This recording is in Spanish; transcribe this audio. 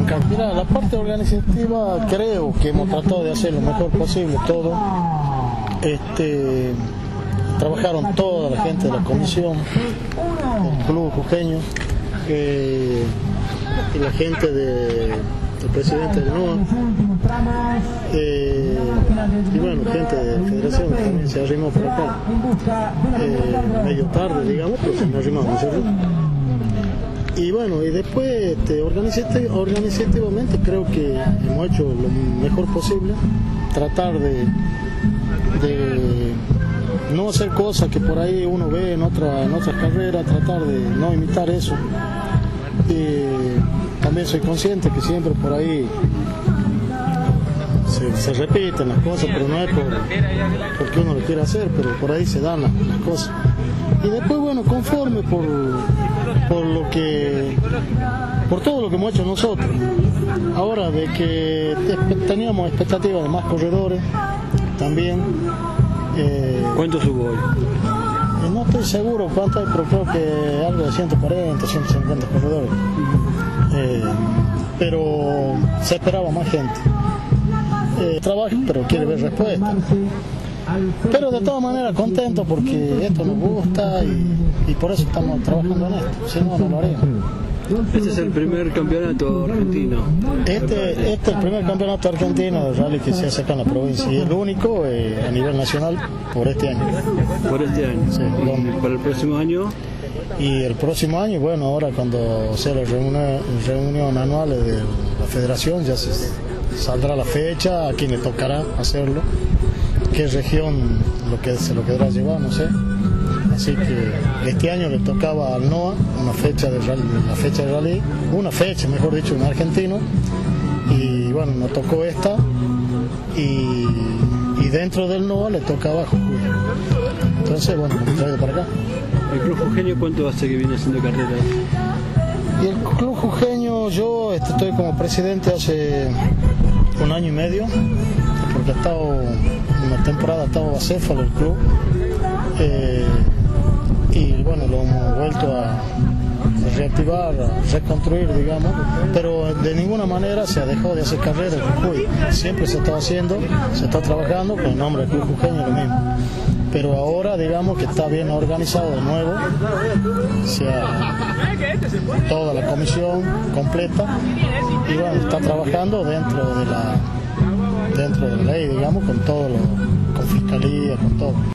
Carlos. Mira, la parte organizativa creo que hemos tratado de hacer lo mejor posible todo. Trabajaron toda la gente de la comisión, el club jujeño, y la gente del presidente del NOA, y bueno, gente de federación que también se arrimó por acá, medio tarde digamos, pero se me arrimamos, ¿cierto? Y bueno, y después organizativamente creo que hemos hecho lo mejor posible, tratar de no hacer cosas que por ahí uno ve en otras carreras, tratar de no imitar eso. Y también soy consciente que siempre por ahí se repiten las cosas, pero no es porque uno lo quiere hacer, pero por ahí se dan las cosas. Y después, bueno, conforme por todo lo que hemos hecho nosotros. Ahora, de que teníamos expectativas de más corredores también. ¿Cuántos hubo hoy? No estoy seguro cuánto hay, pero creo que algo de 140, 150 corredores. Pero se esperaba más gente. Trabaja, pero quiere ver respuesta. Pero de todas maneras contento porque esto nos gusta y por eso estamos trabajando en esto, si no, no lo haríamos. Este es el primer campeonato argentino. Este es el primer campeonato argentino de rally que se hace acá en la provincia y el único a nivel nacional por este año. Por este año. Sí, ¿Y para el próximo año? Y el próximo año, bueno, ahora cuando sea la reunión anual de la federación ya saldrá la fecha, a quién le tocará hacerlo, qué región se lo quedará llevar, no sé. Así que este año le tocaba al NOA una fecha de rally, mejor dicho, un argentino, y bueno, nos tocó esta, y dentro del NOA le tocaba Jujuy. Entonces, bueno, me traigo para acá. ¿El club jujeño cuánto hace que viene haciendo carreras? Y el club jujeño, yo estoy como presidente hace 1 año y medio, porque una temporada estaba acéfalo el club. Y bueno, lo hemos vuelto a reactivar, a reconstruir, digamos, pero de ninguna manera se ha dejado de hacer carrera en Jujuy. Siempre se está haciendo, se está trabajando con el nombre del club jujeño, lo mismo. Pero ahora, digamos que está bien organizado de nuevo, toda la comisión completa, y bueno, está trabajando dentro de la ley, digamos, con fiscalía, con todo.